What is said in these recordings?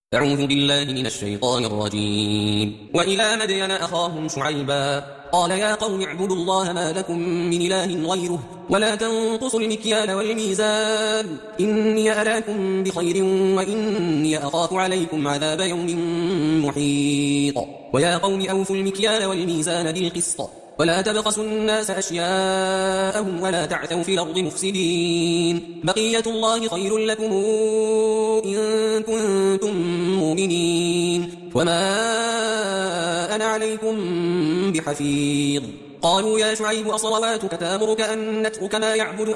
أعوذ بالله من الشيطان الرجيم. وإلى مدين أخاهم شعيبا قال يا قوم اعبدوا الله ما لكم من إله غيره ولا تنقصوا المكيال والميزان إني أراكم بخير وإني أخاف عليكم عذاب يوم محيط. ويا قوم أوفوا المكيال والميزان بالقسط ولا تبخسوا الناس أشياءهم ولا تعثوا في الأرض مفسدين بقية الله خير لكم إن كنتم مؤمنين وما أنا عليكم بحفيظ. قالوا يا شعيب أصلواتك تأمرك أن نترك ما يعبد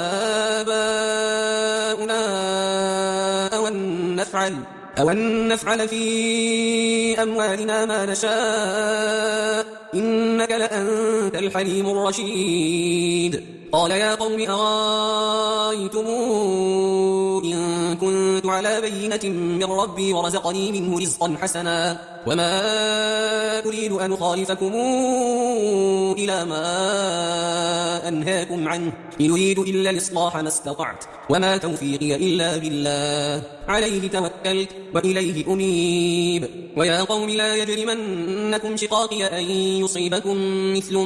آباؤنا أو أن نفعل في أموالنا ما نشاء إنك لأنت الحليم الرشيد. قال يا قوم أرأيتم إن كنت على بينة من ربي ورزقني منه رزقا حسنا وما أريد أن أخالفكم إلى ما أنهاكم عنه إن أريد إلا الإصلاح ما استطعت وما توفيقي إلا بالله عليه توكلت وإليه أنيب. ويا قوم لا يجرمنكم شقاقي أن يصيبكم مثل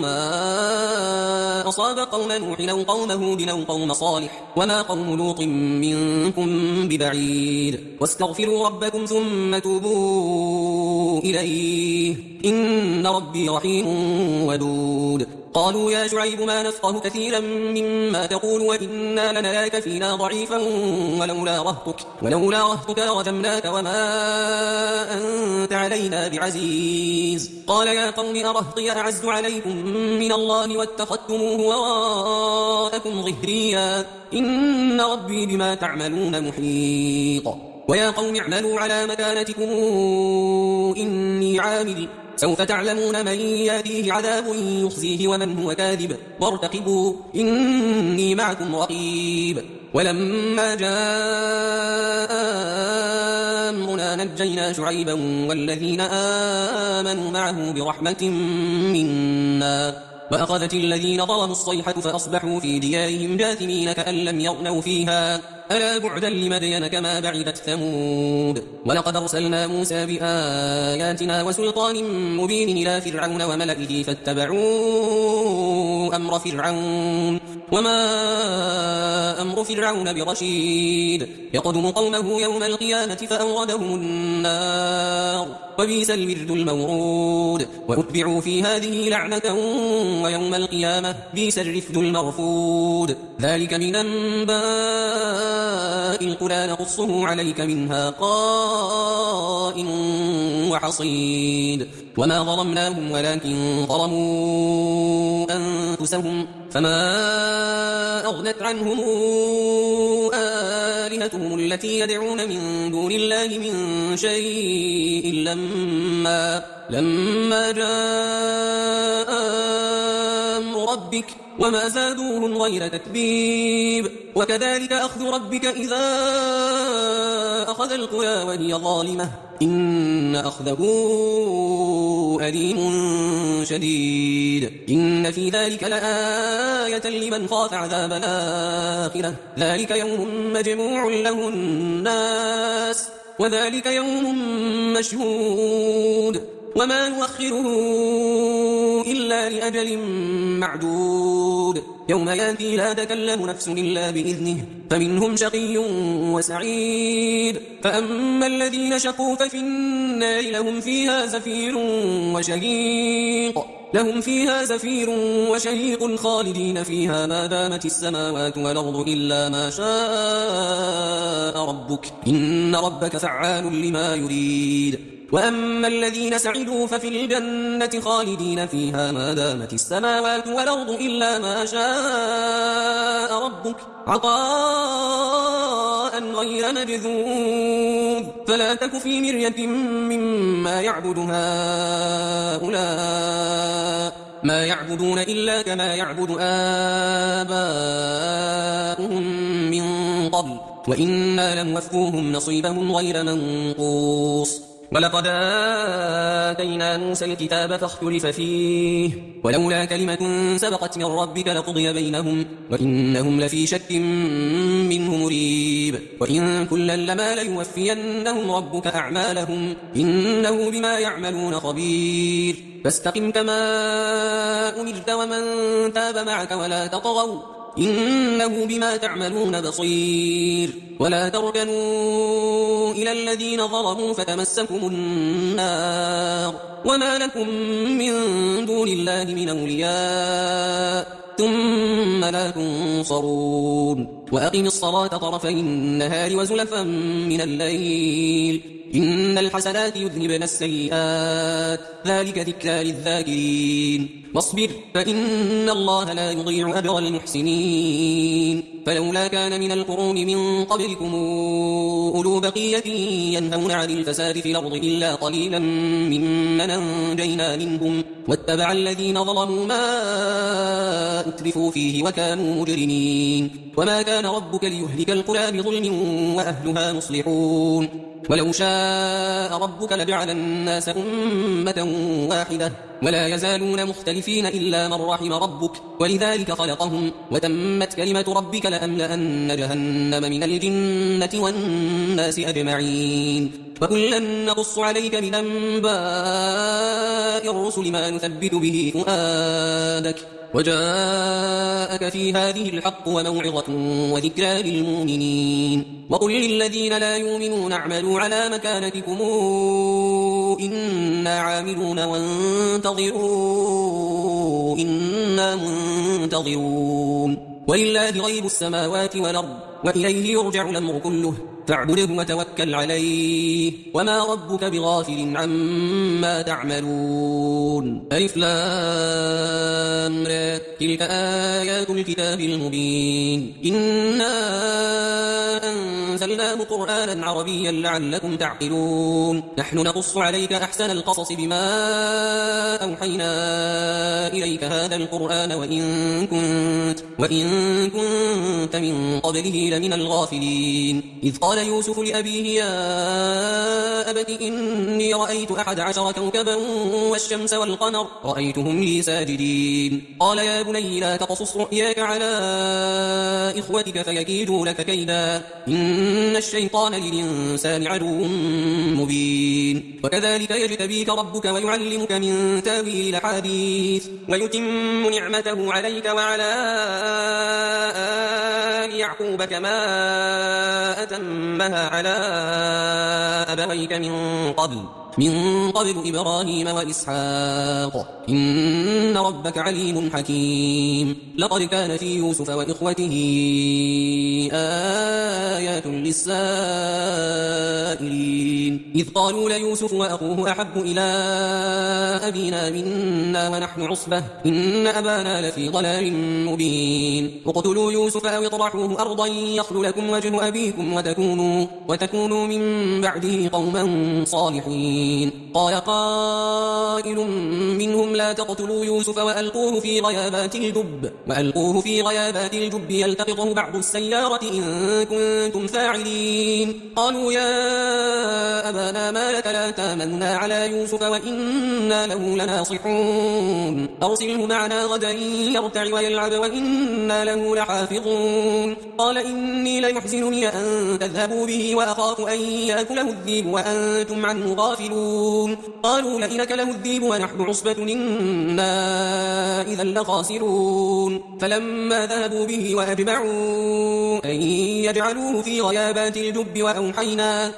ما أصاب قوم نوح أو قوم هود أو قوم صالح وما قوم لوط منكم ببعيد واستغفروا ربكم ثم توبوا إليه إن ربي رحيم ودود. قالوا يا شعيب ما نفقه كثيرا مما تقول وإنا لنراك فينا ضعيفا ولولا رهتك رجمناك وما أنت علينا بعزيز. قال يا قوم أرهطي أعز عليكم من الله واتخذتموه وراءكم ظهريا إن ربي بما تعملون محيط. ويا قوم اعملوا على مكانتكم إني عامل سوف تعلمون من يأتيه عذاب يخزيه ومن هو كاذب وارتقبوا إني معكم رقيب. ولما جاء أمرنا نجينا شعيبا والذين آمنوا معه برحمة منا وأخذت الذين ظلموا الصيحة فأصبحوا في ديارهم جاثمين كأن لم يغنوا فيها ألا بعدا لمدين كما بعدت ثمود. ولقد أرسلنا موسى بآياتنا وسلطان مبين إلى فرعون وملئه فاتبعوا أمر فرعون وما أمر فرعون برشيد يقدم قومه يوم القيامة فأوردهم النار وبئس الورد المورود وأتبعوا في هذه لعنة ويوم القيامة بئس الرفد المرفود. ذلك من أنباء القرى نقصه عليك منها قائم وحصيد. وما ظلمناهم ولكن ظلموا أنفسهم فما أغنت عنهم آلهتهم التي يدعون من دون الله من شيء لما جاء أمر ربك وما زادوهم غير تتبيب. وكذلك أخذ ربك إذا أخذ القرى وهي ظالمة إن أخذه أليم شديد. إن في ذلك لآية لمن خاف عذاب الآخرة ذلك يوم مجموع له الناس وذلك يوم مشهود وما نؤخره إلا لأجل معدود يوم يأتي لا تكلم نفس إلا بإذنه فمنهم شقي وسعيد. فأما الذين شقوا ففي النار لهم فيها زفير وشهيق خالدين فيها ما دامت السماوات والأرض إلا ما شاء ربك إن ربك فعال لما يريد. وأما الذين سعدوا ففي الجنة خالدين فيها ما دامت السماوات والأرض إلا ما شاء ربك عطاء غير مجذوذ. فلا تك في مرية مما يعبد هؤلاء ما يعبدون إلا كما يعبد آباؤهم من قبل وإنا لنوفوهم نصيبهم غير منقوص. ولقد آتينا موسى الكتاب فاختلف فيه ولولا كلمة سبقت من ربك لقضي بينهم وإنهم لفي شك منه مريب وإن كلا لما ليوفينهم ربك أعمالهم إنه بما يعملون خبير فاستقم كما أمرت ومن تاب معك ولا تطغوا إنه بما تعملون بصير ولا تركنوا إلى الذين ظلموا فتمسكم النار وما لكم من دون الله من أولياء ثم لا تنصرون وأقم الصلاة طرفي النهار وزلفا من الليل إن الحسنات يذهبن السيئات ذلك ذكرى للذاكرين واصبر فإن الله لا يضيع أجر المحسنين فلولا كان من القرون من قبلكم أولو بقية ينهون عن الفساد في الأرض إلا قليلا ممن أنجينا منهم واتبع الذين ظلموا ما أترفوا فيه وكانوا مجرمين وما كان ربك ليهلك القرى بظلم وأهلها مصلحون ولو شاء ربك لجعل الناس أمة واحدة ولا يزالون مختلفين إلا من رحم ربك ولذلك خلقهم وتمت كلمة ربك لأملأن جهنم من الجنة والناس أجمعين وكلا نقص عليك من أنباء الرسل ما نثبت به فؤادك وجاءك في هذه الحق وموعظة وذكرى للمؤمنين وقل للذين لا يؤمنون اعملوا على مكانتكم إنا عاملون وانتظروا إنا منتظرون ولله غيب السماوات والأرض وإليه يرجع الأمر كله فاعبده وتوكل عليه وما ربك بغافل عما تعملون ألف لام را تلك آيات الكتاب المبين إنا أنزلناه قرآنا عربيا لعلكم تعقلون نحن نقص عليك أحسن القصص بما أوحينا إليك هذا القرآن وإن كنت من قبله لمن الغافلين إذ قال يوسف لأبيه يا أبت إني رأيت 11 كوكبا والشمس والقمر رأيتهم لي ساجدين قال يا بني لا تقصص رؤياك على إخوتك فيكيدوا لك كيدا إن الشيطان للإنسان عدو مبين وكذلك يجتبيك ربك ويعلمك من تاويل الأحاديث ويتم نعمته عليك وعلى آل يعقوب كما أتمها على أبويك من قبل إبراهيم وإسحاق إن ربك عليم حكيم لقد كان في يوسف وإخوته آيات للسائلين إذ قالوا ليوسف وأخوه أحب إلى أبينا منا ونحن عصبة إن أبانا لفي ضلال مبين اقتلوا يوسف أو اطرحوه أرضا يخل لكم وجه أبيكم وتكونوا من بعده قوما صالحين قال قائل منهم لا تقتلوا يوسف وألقوه في غيابات الجب يلتقطه بعض السيارة إن كنتم فاعلين قالوا يا أبانا ما لك لا تامنا على يوسف وإنا له لناصحون أرسله معنا غدا يرتع ويلعب وإنا له لحافظون قال إني ليحزنني أن تذهبوا به وأخاف أن يأكله الذئب وأنتم عنه غافلون قالوا لئن أكله الذئب ونحن عصبة إنا إذا لخاسرون فلما ذهبوا به وأجمعوا أن يجعلوه في غيابات الجب وأوحينا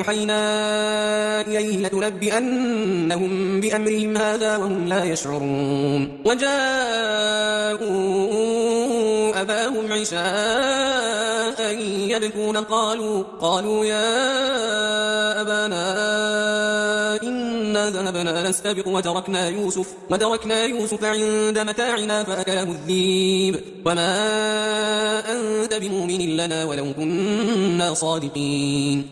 إليه لتنبئنهم بأمرهم هذا وهم لا يشعرون وجاءوا أباهم عشاء يبكون قالوا يا أبانا إنا ذهبنا نستبق وتركنا يوسف عند متاعنا فأكله الذئب وما أنت بمؤمن لنا ولو كنا صادقين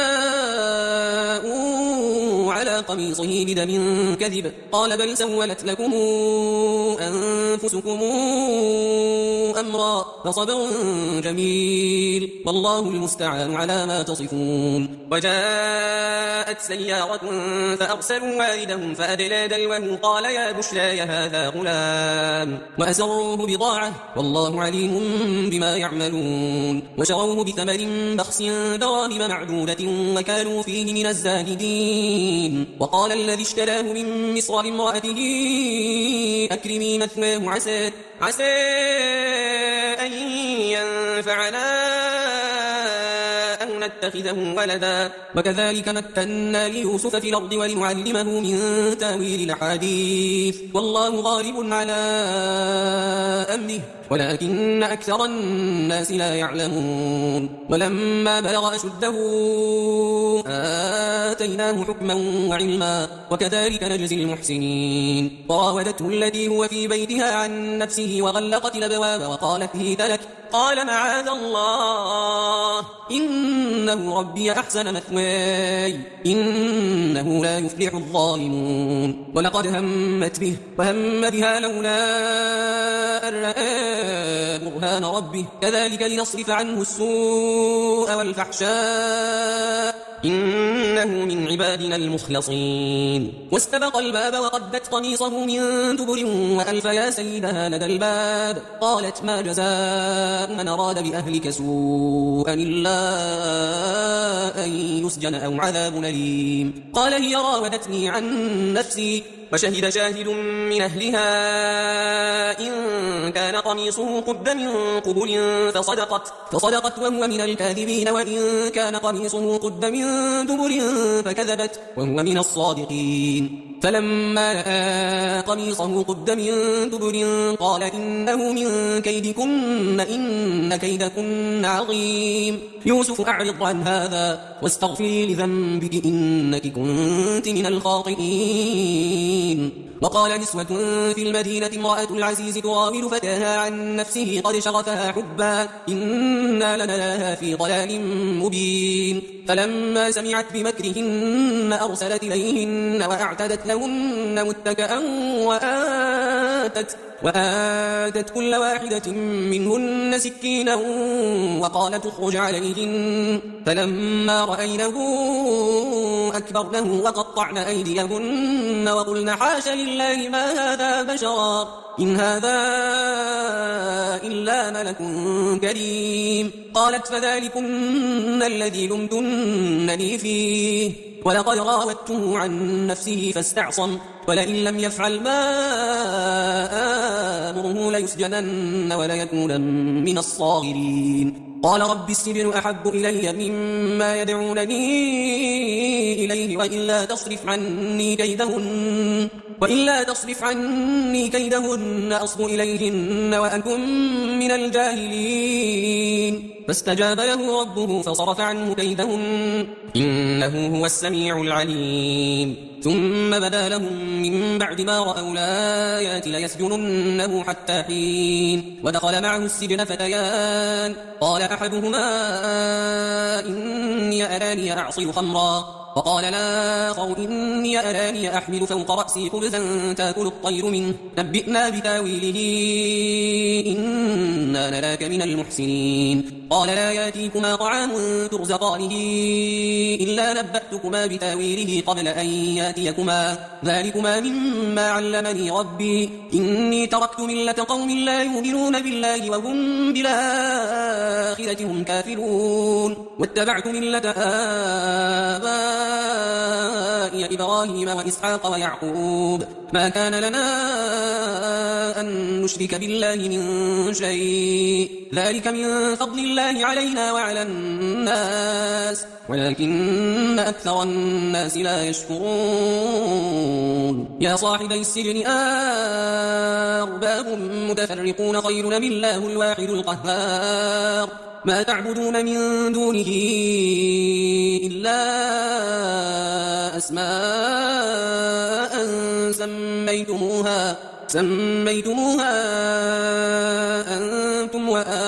وجاءوا على قميصه بدم كذب قال بل سولت لكم أنفسكم أمرا فصبر جميل والله المستعان على ما تصفون. وجاءت سيارة فأرسلوا واردهم فأدلى دلوه قال يا بشراي هذا غلام وأسروه بضاعة والله عليم بما يعملون. وشروه بثمن بخس دراهم معدودة وكانوا فيه من الزاهدين. وقال الذي اشتراه من مصر لامرأته أكرمي مثواه عسى أن ينفعنا أو نتخذه ولدا وكذلك مكنا ليوسف في الأرض ولنعلمه من تاويل الأحاديث والله غالب على أمره ولكن أكثر الناس لا يعلمون. ولما بلغ أشده آتيناه حكما وعلما وكذلك نجزي المحسنين. وراودته التي هو في بيتها عن نفسه وغلقت الأبواب وقالت هيت لك قال معاذ الله إنه ربي أحسن مثواي إنه لا يفلح الظالمون. ولقد همت به وهم بها لولا أن رأى برهان ربه كذلك لنصرف عنه السوء والفحشاء إنه من عبادنا المخلصين. واستبق الباب وقدت قميصه من دبر وألف يا سيدها لدى الباب قالت ما جزاء من أراد بأهلك سوءا إلا أن يسجن أو عذاب أليم. قال هي راودتني عن نفسي وشهد شاهد من أهلها إن كان قميصه قد من قبل فصدقت وهو من الكاذبين وإن كان قميصه قد من دبر فكذبت وهو من الصادقين. فلما رأى قميصه قد من دبر قال إنه من كيدكن إن كيدكن عظيم. يوسف أعرض عن هذا واستغفري لذنبك إنك كنت من الخاطئين. وقال نسوة في المدينة امرأة العزيز تراود فتاها عن نفسه قد شغفها حبا إنا لنراها في ضلال مبين. فلما سمعت بمكرهن أرسلت إليهن وأعتدت لهن متكئا وآتت كل واحدة منهن سكينا وقالت اخرج عليهن. فلما رأينه أكبرنه وقطعن أيديهن وقلن حاش لله ما هذا بشرا إن هذا إلا ملك كريم. قالت فذلكن الذي لمتنني فيه ولقد راودته عن نفسه فاستعصم ولئن لم يفعل ما آمره ليسجنن وليكونن من الصاغرين. قال رب السجن أحب إلي مما يدعونني إليه وإلا تصرف عني كيدهن أصب إليهن وأكن من الجاهلين. فاستجاب له ربه فصرف عنه كيدهن إنه هو السميع العليم. ثم بدا لهم من بعد ما رأوا الآيات ليسجننه حتى حين. ودخل معه السجن فتيان قال أحدهما إني أراني أعصر خمرا وقال الآخر إني أراني أحمل فوق رأسي خبزا تأكل الطير منه نبئنا بتاويله إنا نراك من المحسنين. قال لا يأتيكما طعام ترزقانه إلا نبأتكما بتاويله قبل أن يأتيكما ذلكما مما علمني ربي إني تركت ملة قوم لا يؤمنون بالله وهم بالآخرة هم كافرون واتبعت ملة آبائي إبراهيم وإسحاق ويعقوب ما كان لنا أن نشرك بالله من شيء ذلك من فضل الله علينا وعلى الناس ولكن أكثر الناس لا يشكرون. يا صاحبي السجن أرباب متفرقون خير أم الله الواحد القهار ما تعبدون من دونه إلا أسماء سميتموها أنتم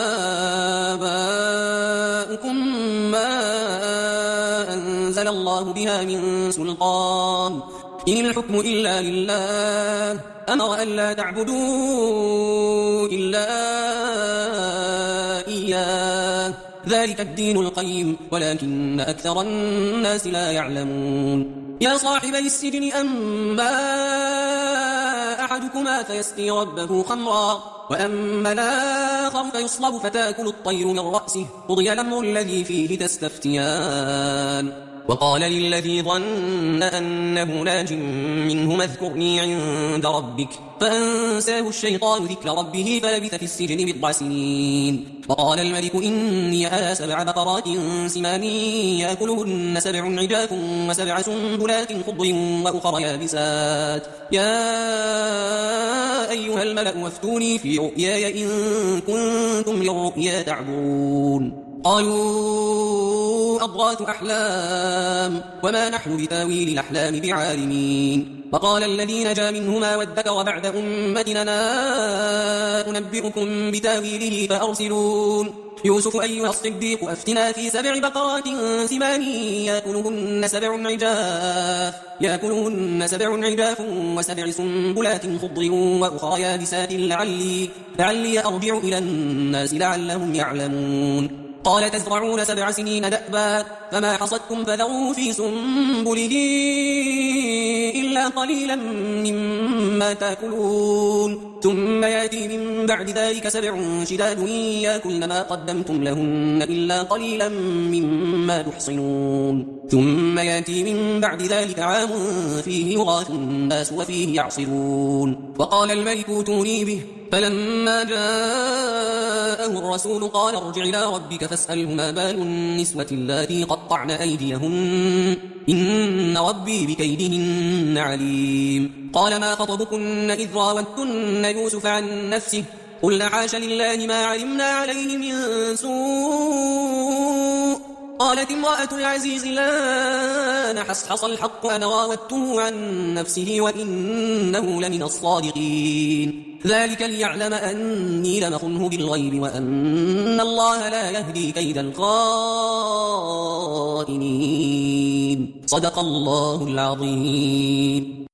وآباؤكم ما أنزل الله بها من سلطان إن الحكم إلا لله أمر ألا تعبدوا إلا إياه ذلك الدين القيم ولكن أكثر الناس لا يعلمون يا صاحبي السجن أما أحدكما فيسقي ربه خمرا وأما الآخر فيصلب فتأكل الطير من رأسه قضي الأمر الذي فيه تستفتيان وقال للذي ظن أنه ناج منه اذكرني عند ربك فأنساه الشيطان ذكر ربه فلبث في السجن بضع سنين وقال الملك إني أرى 7 بقرات سمان يأكلهن 7 عجاف و7 سنبلات خضر وأخر يابسات يا أيها الملأ وافتوني في رؤياي إن كنتم للرؤيا تعبرون قالوا أضغاث أحلام وما نحن بتاويل الأحلام بعالمين وقال الذي نجا منهما وادكر بعد أمتنا أنبئكم بتاويله فأرسلون يوسف أيها الصديق أفتنا في 7 بقرات سمان يأكلهن 7 عجاف و7 سنبلات خضر وأخرى يابسات لعلي أرجع إلى الناس لعلهم يعلمون قال تزرعون 7 سنين دأبا فما حصدتم فذروا في سنبله إلا قليلا مما تأكلون ثم يأتي من بعد ذلك 7 شداد يأكلن ما قدمتم لهن إلا قليلا مما تحصنون ثم يأتي من بعد ذلك عام فيه يغاث الناس وفيه يعصرون وقال الملك ائتوني به فلما جاءه الرسول قال ارجع إلى ربك فاسأله ما بال النسوة اللاتي قطعن أيديهن إن ربي بكيدهن عليم قال ما خطبكن إذ راوتن يوسف عن نفسه قلنا حاش لله ما علمنا عليه من سوء قالت امرأة العزيز لا نحصحص الحق أنا راودته عن نفسه وإنه لمن الصادقين ذلك ليعلم أني لم أخنه بالغيب وأن الله لا يهدي كيد الخائنين صدق الله العظيم.